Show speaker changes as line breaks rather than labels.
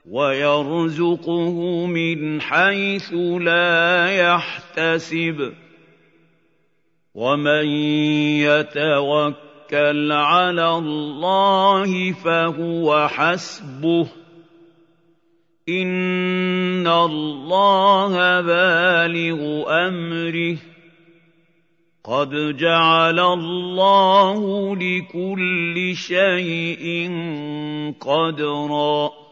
وَيَرْزُقْهُ مِنْ حَيْثُ لَا يَحْتَسِبُ ۚ وَمَن يَتَوَكَّلْ عَلَى اللَّهِ فَهُوَ حَسْبُهُ ۚ إِنَّ اللَّهَ بَالِغُ أَمْرِهِ ۚ قَدْ جَعَلَ اللَّهُ لِكُلِّ شَيْءٍ قَدْرًا